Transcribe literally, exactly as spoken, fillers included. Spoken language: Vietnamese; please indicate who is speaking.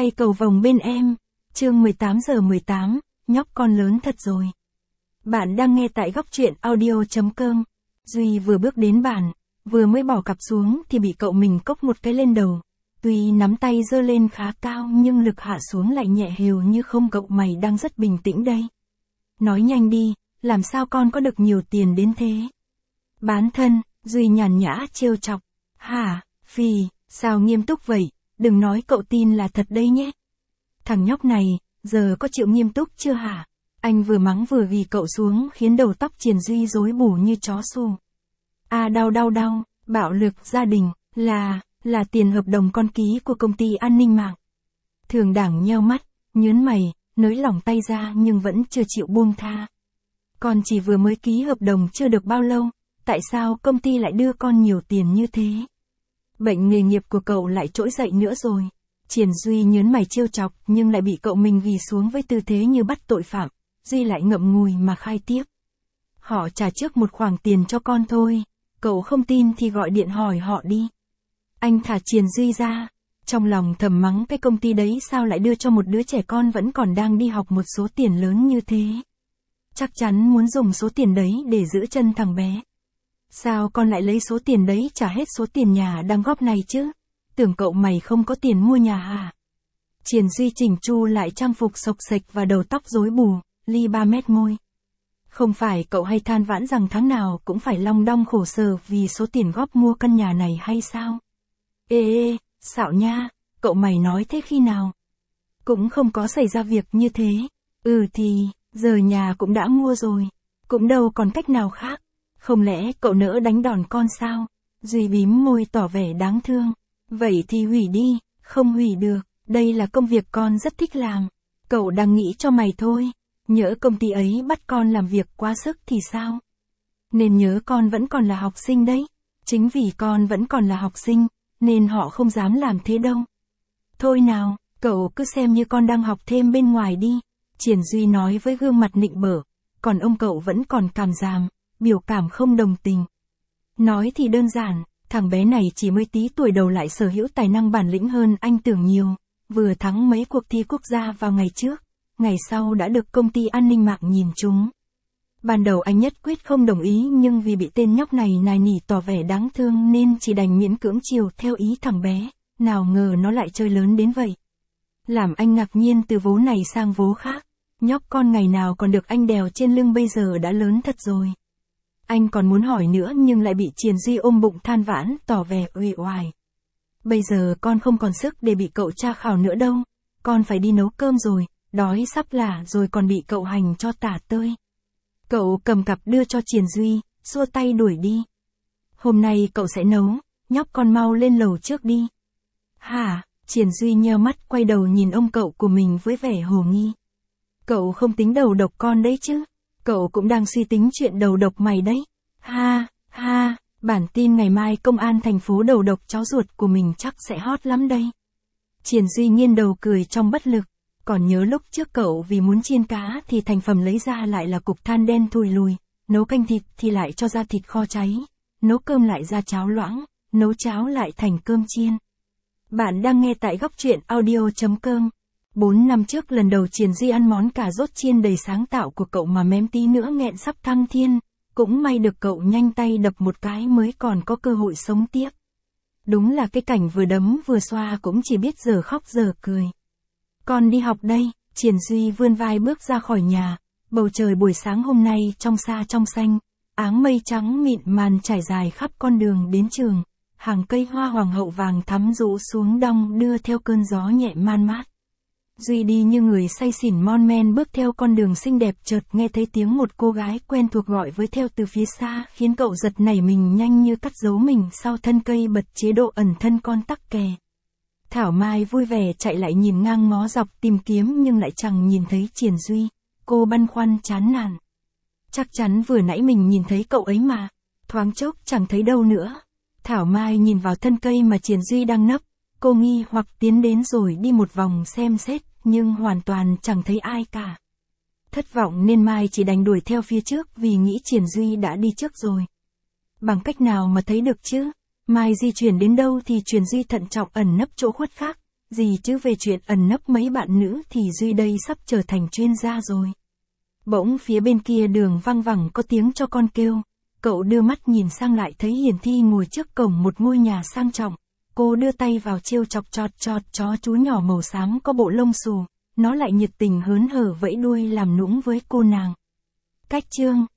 Speaker 1: Hay cầu vồng bên em. Chương mười tám giờ mười tám, nhóc con lớn thật rồi. Bạn đang nghe tại góc truyện audio chấm com. Duy vừa bước đến bàn, vừa mới bỏ cặp xuống thì bị cậu mình cốc một cái lên đầu. Tuy nắm tay giơ lên khá cao nhưng lực hạ xuống lại nhẹ hều như không. Cậu mày đang rất bình tĩnh đây. Nói nhanh đi, làm sao con có được nhiều tiền đến thế? Bán thân, Duy nhàn nhã trêu chọc. Hả, phì, sao nghiêm túc vậy, đừng nói cậu tin là thật đây nhé. Thằng nhóc này, giờ có chịu nghiêm túc chưa hả? Anh vừa mắng vừa ghi cậu xuống khiến đầu tóc Triền Duy rối bù như chó xù. À đau đau đau, bạo lực gia đình, là, là tiền hợp đồng con ký của công ty an ninh mạng. Thường Đảng nheo mắt, nhớn mày, nới lỏng tay ra nhưng vẫn chưa chịu buông tha. Con chỉ vừa mới ký hợp đồng chưa được bao lâu, tại sao công ty lại đưa con nhiều tiền như thế? Bệnh nghề nghiệp của cậu lại trỗi dậy nữa rồi. Triền Duy nhớn mày trêu chọc nhưng lại bị cậu mình ghi xuống với tư thế như bắt tội phạm. Duy lại ngậm ngùi mà khai tiếp. Họ trả trước một khoản tiền cho con thôi, cậu không tin thì gọi điện hỏi họ đi. Anh thả Triền Duy ra, trong lòng thầm mắng cái công ty đấy sao lại đưa cho một đứa trẻ con vẫn còn đang đi học một số tiền lớn như thế. Chắc chắn muốn dùng số tiền đấy để giữ chân thằng bé. Sao con lại lấy số tiền đấy trả hết số tiền nhà đang góp này chứ? Tưởng cậu mày không có tiền mua nhà hả? Triền Duy chỉnh chu lại trang phục xộc xệch và đầu tóc rối bù, li ba mét môi. Không phải cậu hay than vãn rằng tháng nào cũng phải long đong khổ sở vì số tiền góp mua căn nhà này hay sao? Ê ê, xạo nha, cậu mày nói thế khi nào? Cũng không có xảy ra việc như thế. Ừ thì, giờ nhà cũng đã mua rồi. Cũng đâu còn cách nào khác. Không lẽ cậu nỡ đánh đòn con sao? Duy bím môi tỏ vẻ đáng thương. Vậy thì hủy đi, không hủy được. Đây là công việc con rất thích làm. Cậu đang nghĩ cho mày thôi. Nhỡ công ty ấy bắt con làm việc quá sức thì sao? Nên nhớ con vẫn còn là học sinh đấy. Chính vì con vẫn còn là học sinh, nên họ không dám làm thế đâu. Thôi nào, cậu cứ xem như con đang học thêm bên ngoài đi. Triền Duy nói với gương mặt nịnh bợ. Còn ông cậu vẫn còn càm ràm, biểu cảm không đồng tình. Nói thì đơn giản, thằng bé này chỉ mới tí tuổi đầu lại sở hữu tài năng bản lĩnh hơn anh tưởng nhiều. Vừa thắng mấy cuộc thi quốc gia vào ngày trước, ngày sau đã được công ty an ninh mạng nhìn trúng. Ban đầu anh nhất quyết không đồng ý nhưng vì bị tên nhóc này nài nỉ tỏ vẻ đáng thương nên chỉ đành miễn cưỡng chiều theo ý thằng bé, nào ngờ nó lại chơi lớn đến vậy. Làm anh ngạc nhiên từ vố này sang vố khác, nhóc con ngày nào còn được anh đèo trên lưng bây giờ đã lớn thật rồi. Anh còn muốn hỏi nữa nhưng lại bị Triền Duy ôm bụng than vãn, tỏ vẻ uể oải. Bây giờ con không còn sức để bị cậu tra khảo nữa đâu, con phải đi nấu cơm rồi, đói sắp lả rồi còn bị cậu hành cho tả tơi. Cậu cầm cặp đưa cho Triền Duy, xua tay đuổi đi. Hôm nay cậu sẽ nấu, nhóc con mau lên lầu trước đi. Hả? Triền Duy nheo mắt quay đầu nhìn ông cậu của mình với vẻ hồ nghi. Cậu không tính đầu độc con đấy chứ? Cậu cũng đang suy tính chuyện đầu độc mày đấy. Ha, ha, bản tin ngày mai công an thành phố đầu độc cháu ruột của mình chắc sẽ hot lắm đây. Triền Duy nghiêng đầu cười trong bất lực. Còn nhớ lúc trước cậu vì muốn chiên cá thì thành phẩm lấy ra lại là cục than đen thùi lùi, nấu canh thịt thì lại cho ra thịt kho cháy, nấu cơm lại ra cháo loãng, nấu cháo lại thành cơm chiên. Bạn đang nghe tại góc truyện audio chấm com. Bốn năm trước lần đầu Triền Duy ăn món cà rốt chiên đầy sáng tạo của cậu mà mém tí nữa nghẹn sắp thăng thiên, cũng may được cậu nhanh tay đập một cái mới còn có cơ hội sống tiếp. Đúng là cái cảnh vừa đấm vừa xoa cũng chỉ biết giờ khóc giờ cười. Con đi học đây, Triền Duy vươn vai bước ra khỏi nhà, bầu trời buổi sáng hôm nay trong xa trong xanh, áng mây trắng mịn màn trải dài khắp con đường đến trường, hàng cây hoa hoàng hậu vàng thắm rũ xuống đong đưa theo cơn gió nhẹ man mát. Duy đi như người say xỉn mon men bước theo con đường xinh đẹp chợt nghe thấy tiếng một cô gái quen thuộc gọi với theo từ phía xa khiến cậu giật nảy mình nhanh như cắt giấu mình sau thân cây bật chế độ ẩn thân con tắc kè. Thảo Mai vui vẻ chạy lại nhìn ngang ngó dọc tìm kiếm nhưng lại chẳng nhìn thấy Triền Duy, cô băn khoăn chán nản. Chắc chắn vừa nãy mình nhìn thấy cậu ấy mà, thoáng chốc chẳng thấy đâu nữa. Thảo Mai nhìn vào thân cây mà Triền Duy đang nấp, cô nghi hoặc tiến đến rồi đi một vòng xem xét, nhưng hoàn toàn chẳng thấy ai cả. Thất vọng nên Mai chỉ đành đuổi theo phía trước vì nghĩ Triền Duy đã đi trước rồi. Bằng cách nào mà thấy được chứ? Mai di chuyển đến đâu thì Triền Duy thận trọng ẩn nấp chỗ khuất khác, Gì chứ về chuyện ẩn nấp mấy bạn nữ thì Duy đây sắp trở thành chuyên gia rồi. Bỗng phía bên kia đường văng vẳng có tiếng cho con kêu. Cậu đưa mắt nhìn sang lại thấy Hiền Thi ngồi trước cổng một ngôi nhà sang trọng. Cô đưa tay vào trêu chọc chọt chọt chó chú nhỏ màu xám có bộ lông xù. Nó lại nhiệt tình hớn hở vẫy đuôi làm nũng với cô nàng. Cách chương